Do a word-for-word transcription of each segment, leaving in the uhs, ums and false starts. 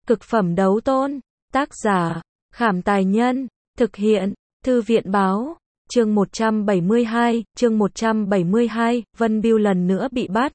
Cực phẩm đấu tôn. Tác giả, Khảm Tài Nhân. Thực hiện, Thư viện Báo. Chương một trăm bảy mươi hai, chương một trăm bảy mươi hai, Vân Bưu lần nữa bị bắt.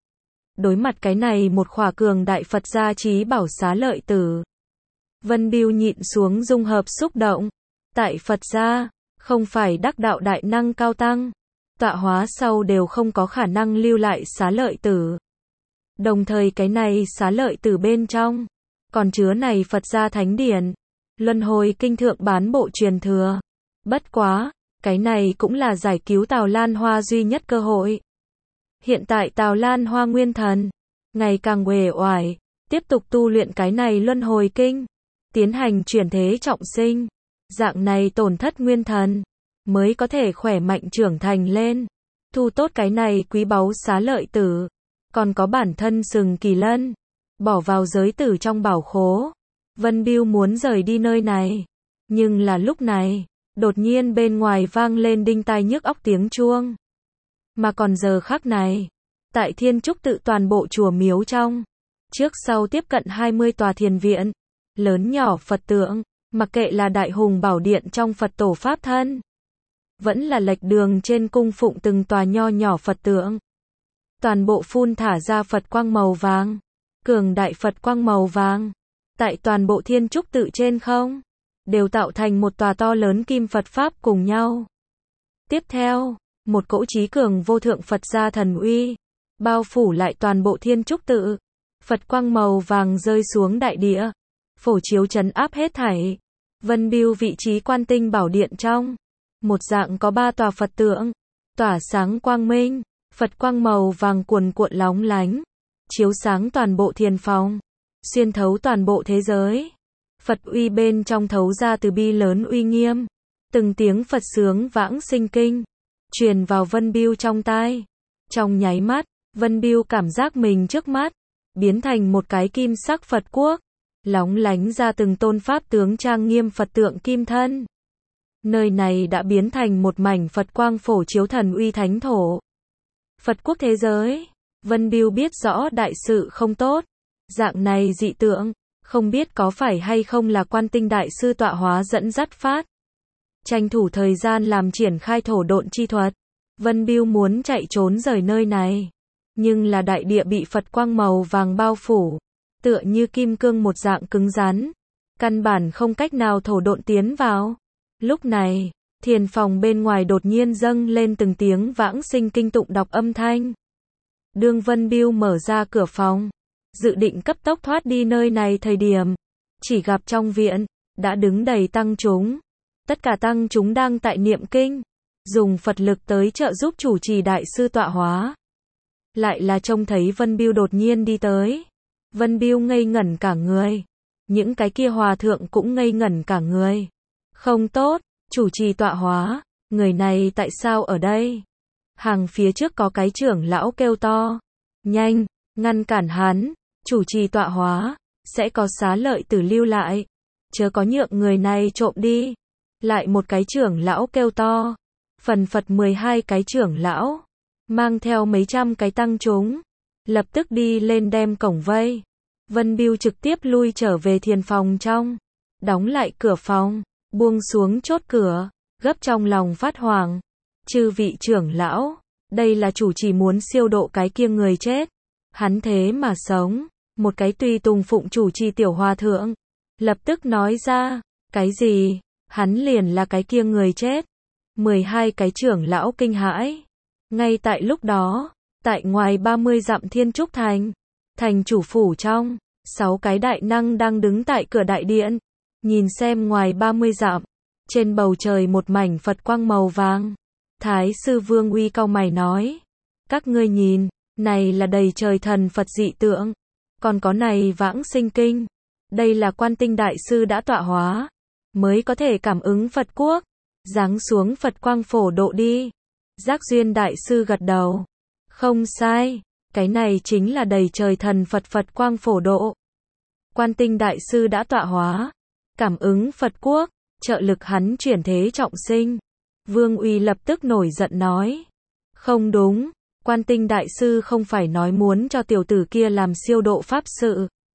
Đối mặt cái này một khỏa cường đại Phật gia trí bảo xá lợi tử. Vân Bưu nhịn xuống dung hợp xúc động. Tại Phật gia, không phải đắc đạo đại năng cao tăng, tọa hóa sau đều không có khả năng lưu lại xá lợi tử. Đồng thời cái này xá lợi tử bên trong, còn chứa này Phật gia thánh điển, luân hồi kinh thượng bán bộ truyền thừa. Bất quá, cái này cũng là giải cứu Tào Lan Hoa duy nhất cơ hội. Hiện tại Tào Lan Hoa nguyên thần, ngày càng uể oải, tiếp tục tu luyện cái này luân hồi kinh, tiến hành chuyển thế trọng sinh. Dạng này tổn thất nguyên thần, mới có thể khỏe mạnh trưởng thành lên. Thu tốt cái này quý báu xá lợi tử, còn có bản thân sừng kỳ lân, bỏ vào giới tử trong bảo khố. Vân Bưu muốn rời đi nơi này, nhưng là lúc này, đột nhiên bên ngoài vang lên đinh tai nhức óc tiếng chuông. Mà còn giờ khắc này, tại Thiên Trúc tự toàn bộ chùa miếu trong, trước sau tiếp cận hai mươi tòa thiền viện, lớn nhỏ Phật tượng, mặc kệ là đại hùng bảo điện trong Phật tổ Pháp thân, vẫn là lệch đường trên cung phụng từng tòa nho nhỏ Phật tượng. Toàn bộ phun thả ra Phật quang màu vàng, cường đại Phật quang màu vàng, tại toàn bộ Thiên Trúc tự trên không, đều tạo thành một tòa to lớn kim Phật Pháp cùng nhau. Tiếp theo, một cỗ trí cường vô thượng Phật gia thần uy, bao phủ lại toàn bộ Thiên Trúc tự. Phật quang màu vàng rơi xuống đại địa, phổ chiếu trấn áp hết thảy. Vân Bưu vị trí Quan Tinh Bảo Điện trong, một dạng có ba tòa Phật tượng, tỏa sáng quang minh, Phật quang màu vàng cuồn cuộn lóng lánh, chiếu sáng toàn bộ thiền phòng, xuyên thấu toàn bộ thế giới. Phật uy bên trong thấu ra từ bi lớn uy nghiêm, từng tiếng Phật sướng vãng sinh kinh, truyền vào Vân Bưu trong tai. Trong nháy mắt, Vân Bưu cảm giác mình trước mắt, biến thành một cái kim sắc Phật quốc, lóng lánh ra từng tôn pháp tướng trang nghiêm Phật tượng kim thân. Nơi này đã biến thành một mảnh Phật quang phổ chiếu thần uy thánh thổ. Phật quốc thế giới, Vân Bưu biết rõ đại sự không tốt. Dạng này dị tượng, không biết có phải hay không là Quan Tinh Đại Sư tọa hóa dẫn dắt phát. Tranh thủ thời gian làm triển khai thổ độn chi thuật. Vân Bưu muốn chạy trốn rời nơi này, nhưng là đại địa bị Phật quang màu vàng bao phủ, tựa như kim cương một dạng cứng rắn, căn bản không cách nào thổ độn tiến vào. Lúc này, thiền phòng bên ngoài đột nhiên dâng lên từng tiếng vãng sinh kinh tụng đọc âm thanh. Đương Vân Bưu mở ra cửa phòng, dự định cấp tốc thoát đi nơi này thời điểm, chỉ gặp trong viện, đã đứng đầy tăng chúng. Tất cả tăng chúng đang tại niệm kinh, dùng Phật lực tới trợ giúp chủ trì đại sư tọa hóa. Lại là trông thấy Vân Bưu đột nhiên đi tới. Vân Bưu ngây ngẩn cả người. Những cái kia hòa thượng cũng ngây ngẩn cả người. Không tốt, chủ trì tọa hóa, người này tại sao ở đây? Hàng phía trước có cái trưởng lão kêu to. Nhanh, ngăn cản hắn, chủ trì tọa hóa, sẽ có xá lợi tử lưu lại. Chớ có nhượng người này trộm đi. Lại một cái trưởng lão kêu to. Phần phật mười hai cái trưởng lão, mang theo mấy trăm cái tăng chúng, lập tức đi lên đem cổng vây. Vân Bưu trực tiếp lui trở về thiền phòng trong, đóng lại cửa phòng, buông xuống chốt cửa, gấp trong lòng phát hoảng. Chư vị trưởng lão, đây là chủ chỉ muốn siêu độ cái kia người chết, hắn thế mà sống. Một cái tùy tùng phụng chủ trì tiểu hòa thượng, lập tức nói ra, cái gì, hắn liền là cái kia người chết. mười hai cái trưởng lão kinh hãi. Ngay tại lúc đó, tại ngoài ba mươi dặm Thiên Trúc thành, thành chủ phủ trong, sáu cái đại năng đang đứng tại cửa đại điện, nhìn xem ngoài ba mươi dặm, trên bầu trời một mảnh Phật quang màu vàng. Thái sư Vương Uy cau mày nói, các ngươi nhìn, này là đầy trời thần Phật dị tượng, còn có này vãng sinh kinh, đây là Quan Tinh Đại Sư đã tọa hóa, mới có thể cảm ứng Phật quốc, giáng xuống Phật quang phổ độ đi. Giác Duyên Đại Sư gật đầu, không sai, cái này chính là đầy trời thần Phật Phật quang phổ độ. Quan Tinh Đại Sư đã tọa hóa, cảm ứng Phật quốc, trợ lực hắn chuyển thế trọng sinh. Vương Uy lập tức nổi giận nói, không đúng, Quan Tinh Đại Sư không phải nói muốn cho tiểu tử kia làm siêu độ pháp sự.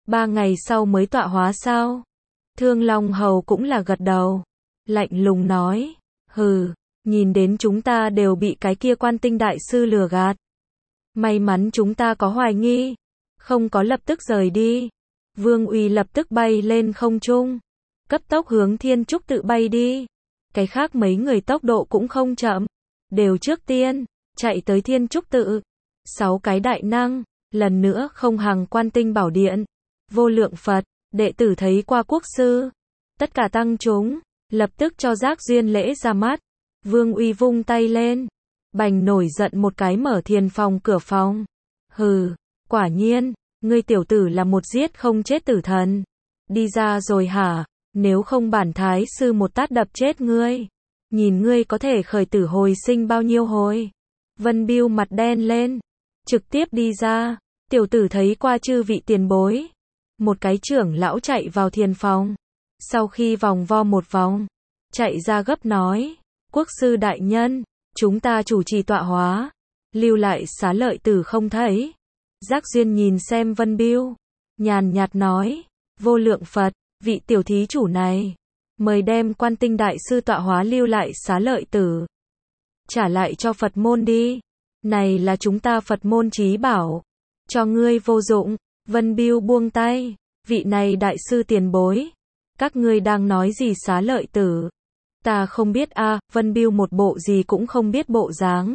Ba ngày sau mới tọa hóa sao? Thương Long Hầu cũng là gật đầu. Lạnh lùng nói. Hừ, nhìn đến chúng ta đều bị cái kia Quan Tinh đại sư lừa gạt. May mắn chúng ta có hoài nghi. Không có lập tức rời đi. Vương Uy lập tức bay lên không trung. Cấp tốc hướng Thiên Trúc tự bay đi. Cái khác mấy người tốc độ cũng không chậm. Đều trước tiên, chạy tới Thiên Trúc tự. Sáu cái đại năng, lần nữa không hàng Quan Tinh bảo điện. Vô Lượng Phật, đệ tử thấy qua quốc sư. Tất cả tăng chúng, lập tức cho Giác Duyên lễ ra mắt. Vương Uy vung tay lên. Bành nổi giận một cái mở thiền phòng cửa phòng. Hừ, quả nhiên, ngươi tiểu tử là một giết không chết tử thần. Đi ra rồi hả? Nếu không bản thái sư một tát đập chết ngươi. Nhìn ngươi có thể khởi tử hồi sinh bao nhiêu hồi. Vân Biêu mặt đen lên. Trực tiếp đi ra. Tiểu tử thấy qua chư vị tiền bối. Một cái trưởng lão chạy vào thiền phòng. Sau khi vòng vo một vòng, chạy ra gấp nói. Quốc sư đại nhân, chúng ta chủ trì tọa hóa. Lưu lại xá lợi tử không thấy. Giác Duyên nhìn xem Vân Biêu. Nhàn nhạt nói. Vô Lượng Phật, vị tiểu thí chủ này. Mời đem Quan Tinh đại sư tọa hóa lưu lại xá lợi tử. Trả lại cho Phật môn đi. Này là chúng ta Phật môn chí bảo. Cho ngươi vô dụng. Vân Biêu buông tay. Vị này đại sư tiền bối. Các ngươi đang nói gì xá lợi tử? Ta không biết a. À, Vân Biêu một bộ gì cũng không biết bộ dáng.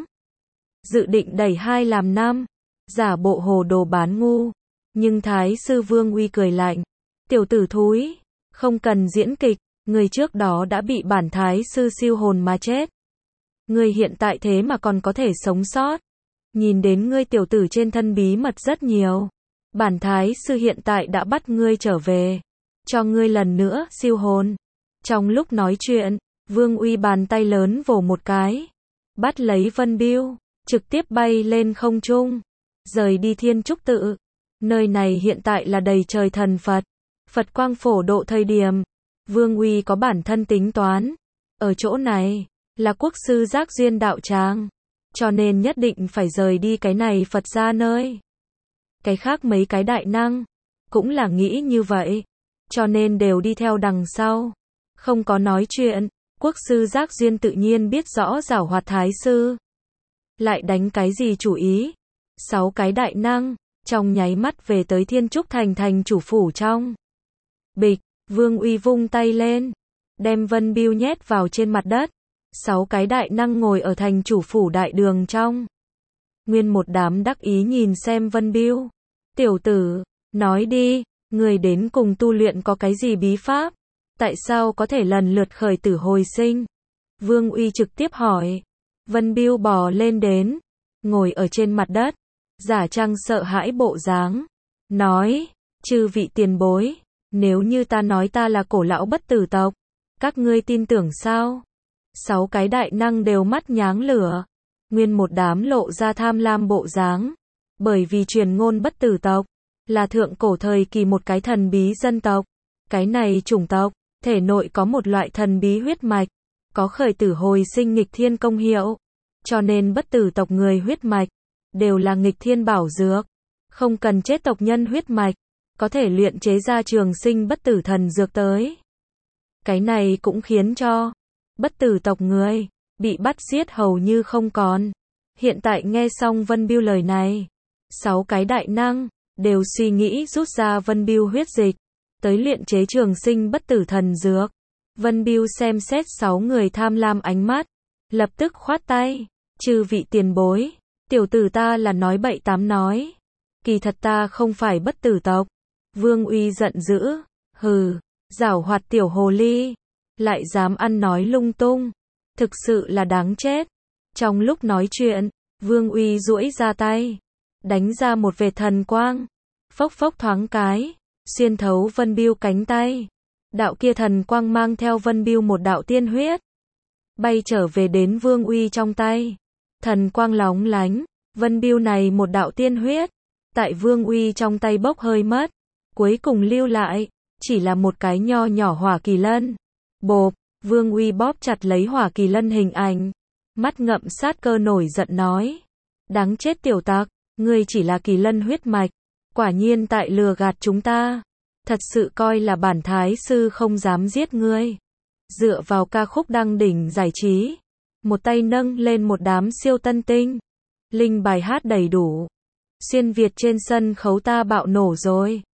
Dự định đẩy hai làm năm. Giả bộ hồ đồ bán ngu. Nhưng Thái sư Vương Uy cười lạnh. Tiểu tử thúi. Không cần diễn kịch. Người trước đó đã bị bản Thái sư siêu hồn mà chết. Người hiện tại thế mà còn có thể sống sót. Nhìn đến ngươi tiểu tử trên thân bí mật rất nhiều. Bản Thái sư hiện tại đã bắt ngươi trở về. Cho ngươi lần nữa siêu hồn. Trong lúc nói chuyện, Vương Uy bàn tay lớn vồ một cái. Bắt lấy Vân Biêu. Trực tiếp bay lên không trung. Rời đi Thiên Trúc tự. Nơi này hiện tại là đầy trời thần Phật. Phật quang phổ độ thời điểm. Vương Uy có bản thân tính toán. Ở chỗ này, là quốc sư Giác Duyên đạo tràng. Cho nên nhất định phải rời đi cái này Phật ra nơi. Cái khác mấy cái đại năng, cũng là nghĩ như vậy. Cho nên đều đi theo đằng sau. Không có nói chuyện, quốc sư Giác Duyên tự nhiên biết rõ giảo hoạt thái sư. Lại đánh cái gì chủ ý? Sáu cái đại năng, trong nháy mắt về tới Thiên Trúc thành thành chủ phủ trong. Bịch, Vương Uy vung tay lên, đem Vân Biêu nhét vào trên mặt đất. Sáu cái đại năng ngồi ở thành chủ phủ đại đường trong. Nguyên một đám đắc ý nhìn xem Vân Biêu. Tiểu tử, nói đi, người đến cùng tu luyện có cái gì bí pháp? Tại sao có thể lần lượt khởi tử hồi sinh? Vương Uy trực tiếp hỏi. Vân Biêu bò lên đến, ngồi ở trên mặt đất, giả trang sợ hãi bộ dáng. Nói, chư vị tiền bối, nếu như ta nói ta là cổ lão bất tử tộc, các ngươi tin tưởng sao? Sáu cái đại năng đều mắt nháng lửa. Nguyên một đám lộ ra tham lam bộ dáng. Bởi vì truyền ngôn bất tử tộc là thượng cổ thời kỳ một cái thần bí dân tộc. Cái này chủng tộc, thể nội có một loại thần bí huyết mạch, có khởi tử hồi sinh nghịch thiên công hiệu. Cho nên bất tử tộc người huyết mạch, đều là nghịch thiên bảo dược. Không cần chết tộc nhân huyết mạch, có thể luyện chế ra trường sinh bất tử thần dược tới. Cái này cũng khiến cho bất tử tộc người bị bắt giết hầu như không còn. Hiện tại nghe xong Vân Biêu lời này, sáu cái đại năng đều suy nghĩ rút ra Vân Biêu huyết dịch, tới luyện chế trường sinh bất tử thần dược. Vân Biêu xem xét sáu người tham lam ánh mắt, lập tức khoát tay. Chư vị tiền bối, tiểu tử ta là nói bậy tám nói. Kỳ thật ta không phải bất tử tộc. Vương Uy giận dữ. Hừ, giảo hoạt tiểu hồ ly. Lại dám ăn nói lung tung. Thực sự là đáng chết. Trong lúc nói chuyện, Vương Uy duỗi ra tay, đánh ra một vệt thần quang. Phốc phốc thoáng cái, xuyên thấu Vân Biêu cánh tay. Đạo kia thần quang mang theo Vân Biêu một đạo tiên huyết, bay trở về đến Vương Uy trong tay. Thần quang lóng lánh, Vân Biêu này một đạo tiên huyết, tại Vương Uy trong tay bốc hơi mất. Cuối cùng lưu lại, chỉ là một cái nho nhỏ hỏa kỳ lân. Bộp, Vương Uy bóp chặt lấy hỏa kỳ lân hình ảnh. Mắt ngậm sát cơ nổi giận nói. Đáng chết tiểu tặc, ngươi chỉ là kỳ lân huyết mạch. Quả nhiên tại lừa gạt chúng ta. Thật sự coi là bản thái sư không dám giết ngươi. Dựa vào ca khúc đăng đỉnh giải trí. Một tay nâng lên một đám siêu tân tinh. Linh bài hát đầy đủ. Xuyên Việt trên sân khấu ta bạo nổ rồi.